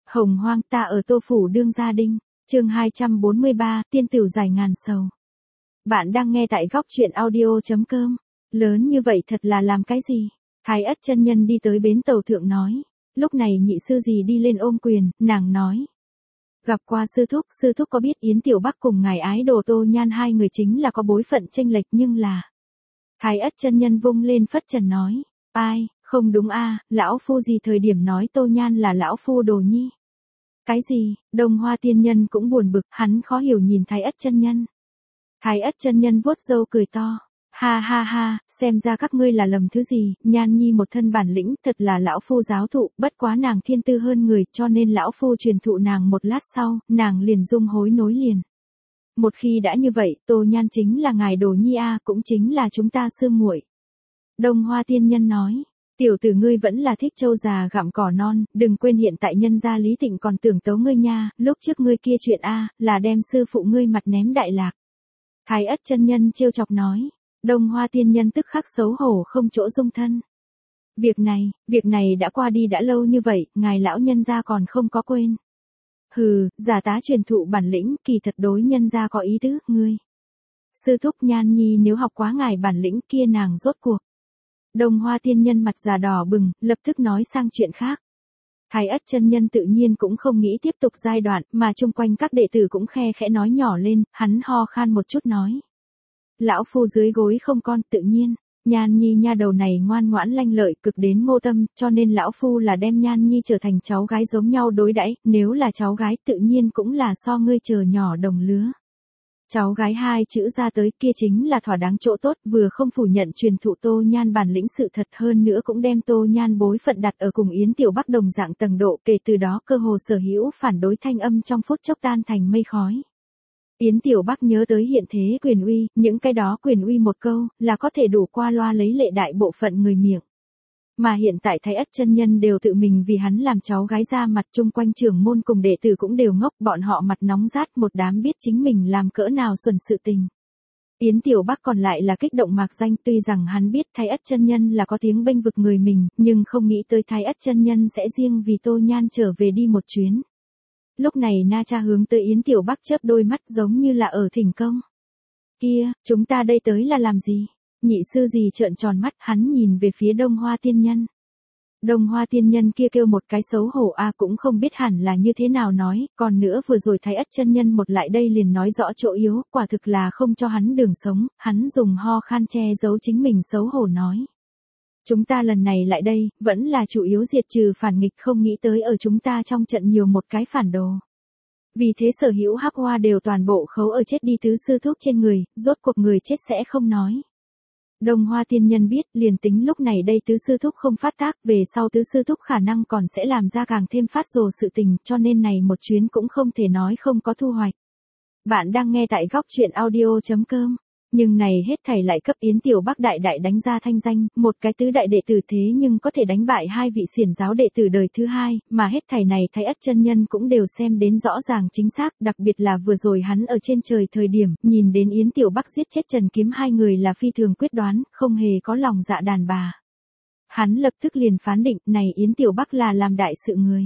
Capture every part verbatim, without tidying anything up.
Hồng hoang ta ở Tô Phủ đương gia đinh, chương hai trăm bốn mươi ba, tiên tử giải ngàn sầu. Bạn đang nghe tại góc truyện audio.com, lớn như vậy thật là làm cái gì? Thái Ất chân nhân đi tới bến tàu thượng nói, lúc này nhị sư gì đi lên ôm quyền, nàng nói. Gặp qua sư thúc, sư thúc có biết Yến Tiểu Bắc cùng ngài ái đồ Tô Nhan hai người chính là có bối phận chênh lệch nhưng là. Thái Ất chân nhân vung lên phất trần nói, ai, không đúng a, lão phu gì thời điểm nói Tô Nhan là lão phu đồ nhi. Cái gì, Đông Hoa tiên nhân cũng buồn bực, hắn khó hiểu nhìn Thái Ất chân nhân. Thái Ất chân nhân vuốt râu cười to, ha ha ha, xem ra các ngươi là lầm thứ gì, Nhan nhi một thân bản lĩnh, thật là lão phu giáo thụ, bất quá nàng thiên tư hơn người, cho nên lão phu truyền thụ nàng một lát sau, nàng liền dung hối nối liền. Một khi đã như vậy, Tô Nhan chính là ngài đồ nhi a, cũng chính là chúng ta sư muội. Đông Hoa tiên nhân nói. Tiểu tử ngươi vẫn là thích trâu già gặm cỏ non, đừng quên hiện tại nhân gia Lý Tịnh còn tưởng tấu ngươi nha, lúc trước ngươi kia chuyện a, là đem sư phụ ngươi mặt ném đại lạc. Thái Ất chân nhân trêu chọc nói, Đông Hoa tiên nhân tức khắc xấu hổ không chỗ dung thân. Việc này, việc này đã qua đi đã lâu như vậy, ngài lão nhân gia còn không có quên. Hừ, giả tá truyền thụ bản lĩnh, kỳ thật đối nhân gia có ý tứ, ngươi. Sư thúc Nhan nhi nếu học quá ngài bản lĩnh kia nàng rốt cuộc. Đông Hoa tiên nhân mặt già đỏ bừng, lập tức nói sang chuyện khác. Thái Ất chân nhân tự nhiên cũng không nghĩ tiếp tục giai đoạn, mà chung quanh các đệ tử cũng khe khẽ nói nhỏ lên, hắn ho khan một chút nói. Lão phu dưới gối không con, tự nhiên, Nhan nhi nha đầu này ngoan ngoãn lanh lợi cực đến ngô tâm, cho nên lão phu là đem Nhan nhi trở thành cháu gái giống nhau đối đãi, nếu là cháu gái tự nhiên cũng là so ngươi chờ nhỏ đồng lứa. Cháu gái hai chữ ra tới kia chính là thỏa đáng chỗ tốt, vừa không phủ nhận truyền thụ Tô Nhan bản lĩnh sự thật hơn nữa cũng đem Tô Nhan bối phận đặt ở cùng Yến Tiểu Bắc đồng dạng tầng độ, kể từ đó cơ hồ sở hữu phản đối thanh âm trong phút chốc tan thành mây khói. Yến Tiểu Bắc nhớ tới hiện thế quyền uy, những cái đó quyền uy một câu, là có thể đủ qua loa lấy lệ đại bộ phận người miệng. Mà hiện tại Thái Ất chân nhân đều tự mình vì hắn làm cháu gái ra mặt, chung quanh trưởng môn cùng đệ tử cũng đều ngốc, bọn họ mặt nóng rát một đám biết chính mình làm cỡ nào xuẩn sự tình. Yến Tiểu Bắc còn lại là kích động mạc danh, tuy rằng hắn biết Thái Ất chân nhân là có tiếng bênh vực người mình, nhưng không nghĩ tới Thái Ất chân nhân sẽ riêng vì Tô Nhan trở về đi một chuyến. Lúc này Na Cha hướng tới Yến Tiểu Bắc chớp đôi mắt giống như là ở thỉnh công. Kia, chúng ta đây tới là làm gì? Nhị sư gì trợn tròn mắt, hắn nhìn về phía Đông Hoa tiên nhân. Đông Hoa tiên nhân kia kêu một cái xấu hổ a, cũng không biết hẳn là như thế nào nói, còn nữa vừa rồi Thái Ất chân nhân một lại đây liền nói rõ chỗ yếu, quả thực là không cho hắn đường sống, hắn dùng ho khan che giấu chính mình xấu hổ nói. Chúng ta lần này lại đây, vẫn là chủ yếu diệt trừ phản nghịch, không nghĩ tới ở chúng ta trong trận nhiều một cái phản đồ. Vì thế sở hữu hắc hoa đều toàn bộ khấu ở chết đi tứ sư thúc trên người, rốt cuộc người chết sẽ không nói. Đông Hoa tiên nhân biết, liền tính lúc này đây tứ sư thúc không phát tác, về sau tứ sư thúc khả năng còn sẽ làm ra càng thêm phát rồ sự tình, cho nên này một chuyến cũng không thể nói không có thu hoạch. Bạn đang nghe tại góc truyện audio.com, nhưng này hết thảy lại cấp Yến Tiểu Bắc đại đại đánh ra thanh danh, một cái tứ đại đệ tử thế nhưng có thể đánh bại hai vị xiển giáo đệ tử đời thứ hai, mà hết thảy này Thái Ất chân nhân cũng đều xem đến rõ ràng chính xác, đặc biệt là vừa rồi hắn ở trên trời thời điểm, nhìn đến Yến Tiểu Bắc giết chết Trần Kiếm hai người là phi thường quyết đoán, không hề có lòng dạ đàn bà. Hắn lập tức liền phán định, này Yến Tiểu Bắc là làm đại sự người.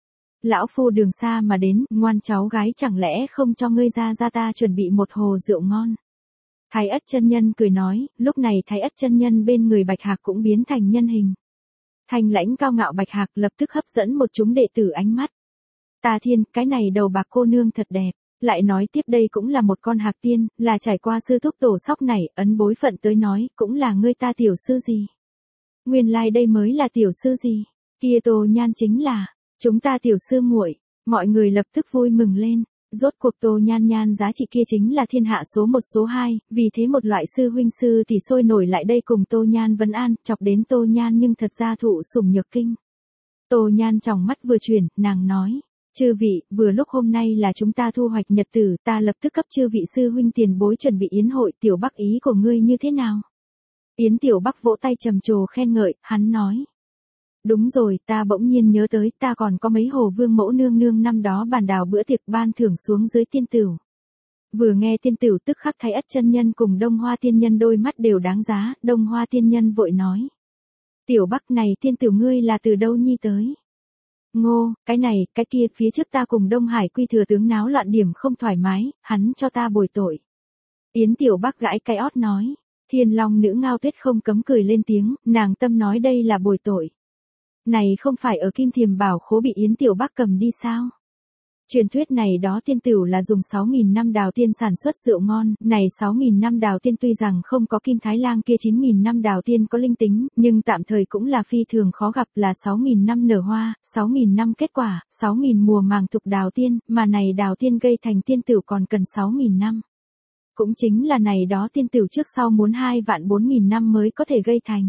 Lão phu đường xa mà đến, ngoan cháu gái chẳng lẽ không cho ngươi ra ra ta chuẩn bị một hồ rượu ngon. Thái Ất chân nhân cười nói, lúc này Thái Ất chân nhân bên người Bạch Hạc cũng biến thành nhân hình. Thanh lãnh cao ngạo Bạch Hạc lập tức hấp dẫn một chúng đệ tử ánh mắt. Ta thiên, cái này đầu bạc cô nương thật đẹp, lại nói tiếp đây cũng là một con hạc tiên, là trải qua sư thúc tổ sóc này, ấn bối phận tới nói, cũng là ngươi ta tiểu sư gì. Nguyên lai like đây mới là tiểu sư gì, kia Tô Nhan chính là, chúng ta tiểu sư muội, mọi người lập tức vui mừng lên. Rốt cuộc Tô Nhan Nhan giá trị kia chính là thiên hạ số một số hai, vì thế một loại sư huynh sư thì sôi nổi lại đây cùng Tô Nhan vấn an, chọc đến Tô Nhan nhưng thật ra thụ sủng nhược kinh. Tô Nhan trong mắt vừa chuyển, nàng nói, chư vị, vừa lúc hôm nay là chúng ta thu hoạch nhật tử, ta lập tức cấp chư vị sư huynh tiền bối chuẩn bị yến hội, Tiểu Bắc ý của ngươi như thế nào? Yến Tiểu Bắc vỗ tay trầm trồ khen ngợi, hắn nói. Đúng rồi, ta bỗng nhiên nhớ tới, ta còn có mấy hồ vương mẫu nương nương năm đó bàn đào bữa tiệc ban thưởng xuống dưới tiên tửu. Vừa nghe tiên tửu tức khắc Thái Ất chân nhân cùng Đông Hoa tiên nhân đôi mắt đều đáng giá, Đông Hoa tiên nhân vội nói. Tiểu Bắc này tiên tửu ngươi là từ đâu nhi tới? Ngô, cái này, cái kia, phía trước ta cùng Đông Hải Quy thừa tướng náo loạn điểm không thoải mái, hắn cho ta bồi tội. Yến Tiểu Bắc gãi cái ót nói. Thiên Long nữ Ngao Tuyết không cấm cười lên tiếng, nàng tâm nói đây là bồi tội. Này không phải ở Kim Thiềm Bảo Khố bị Yến Tiểu Bắc cầm đi sao? Truyền thuyết này đó tiên tửu là dùng sáu nghìn năm đào tiên sản xuất rượu ngon, này sáu nghìn năm đào tiên tuy rằng không có Kim Thái Lang kia chín nghìn năm đào tiên có linh tính, nhưng tạm thời cũng là phi thường khó gặp, là sáu nghìn năm nở hoa, sáu nghìn năm kết quả, sáu nghìn mùa màng tục đào tiên, mà này đào tiên gây thành tiên tửu còn cần sáu nghìn năm. Cũng chính là này đó tiên tửu trước sau muốn hai vạn bốn nghìn năm mới có thể gây thành.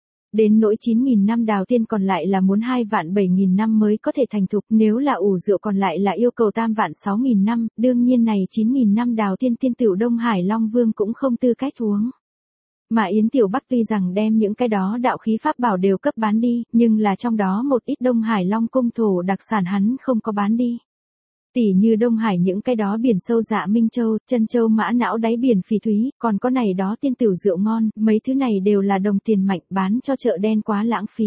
Đến nỗi chín nghìn năm đào tiên còn lại là muốn hai vạn bảy nghìn năm mới có thể thành thục, nếu là ủ rượu còn lại là yêu cầu tam vạn sáu nghìn năm, đương nhiên này chín nghìn năm đào tiên tiên tửu Đông Hải Long Vương cũng không tư cách uống. Mà Yến Tiểu Bắc tuy rằng đem những cái đó đạo khí pháp bảo đều cấp bán đi, nhưng là trong đó một ít Đông Hải Long cung thổ đặc sản hắn không có bán đi. Tỉ như Đông Hải những cái đó biển sâu Dạ Minh Châu, Chân Châu Mã Não đáy biển phỉ thúy, còn có này đó tiên tửu rượu ngon, mấy thứ này đều là đồng tiền mạnh, bán cho chợ đen quá lãng phí.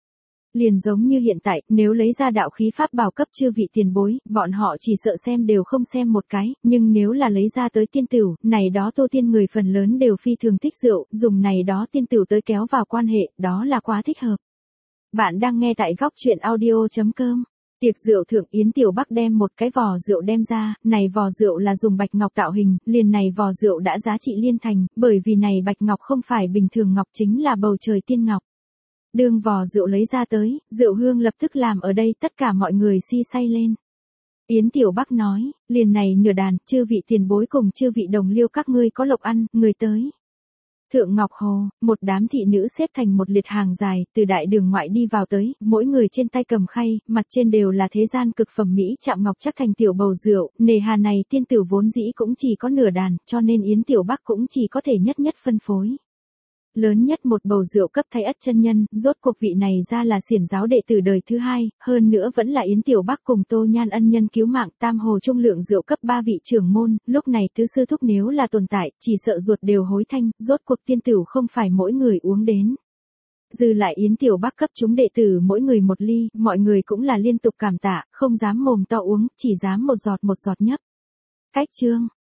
Liền giống như hiện tại, nếu lấy ra đạo khí pháp bảo cấp chư vị tiền bối, bọn họ chỉ sợ xem đều không xem một cái, nhưng nếu là lấy ra tới tiên tửu, này đó tô tiên người phần lớn đều phi thường thích rượu, dùng này đó tiên tửu tới kéo vào quan hệ, đó là quá thích hợp. Bạn đang nghe tại góc truyện audio chấm com. Tiệc rượu thượng Yến Tiểu Bắc đem một cái vò rượu đem ra, này vò rượu là dùng bạch ngọc tạo hình, liền này vò rượu đã giá trị liên thành, bởi vì này bạch ngọc không phải bình thường ngọc chính là bầu trời tiên ngọc. Đương vò rượu lấy ra tới, rượu hương lập tức làm ở đây tất cả mọi người si say lên. Yến Tiểu Bắc nói, liền này nửa đàn, chư vị tiền bối cùng chư vị đồng liêu các ngươi có lộc ăn, người tới. Thượng Ngọc Hồ, một đám thị nữ xếp thành một liệt hàng dài, từ đại đường ngoại đi vào tới, mỗi người trên tay cầm khay, mặt trên đều là thế gian cực phẩm mỹ chạm ngọc chắc thành tiểu bầu rượu, nề hà này tiên tử vốn dĩ cũng chỉ có nửa đàn, cho nên Yến Tiểu Bắc cũng chỉ có thể nhất nhất phân phối. Lớn nhất một bầu rượu cấp Thái Ất chân nhân, rốt cuộc vị này ra là xiển giáo đệ tử đời thứ hai, hơn nữa vẫn là Yến Tiểu Bắc cùng Tô Nhan ân nhân cứu mạng, tam hồ trung lượng rượu cấp ba vị trưởng môn, lúc này tứ sư thúc nếu là tồn tại, chỉ sợ ruột đều hối thanh, rốt cuộc tiên tử không phải mỗi người uống đến. Dư lại Yến Tiểu Bắc cấp chúng đệ tử mỗi người một ly, mọi người cũng là liên tục cảm tạ, không dám mồm to uống, chỉ dám một giọt một giọt nhấp. Cách chương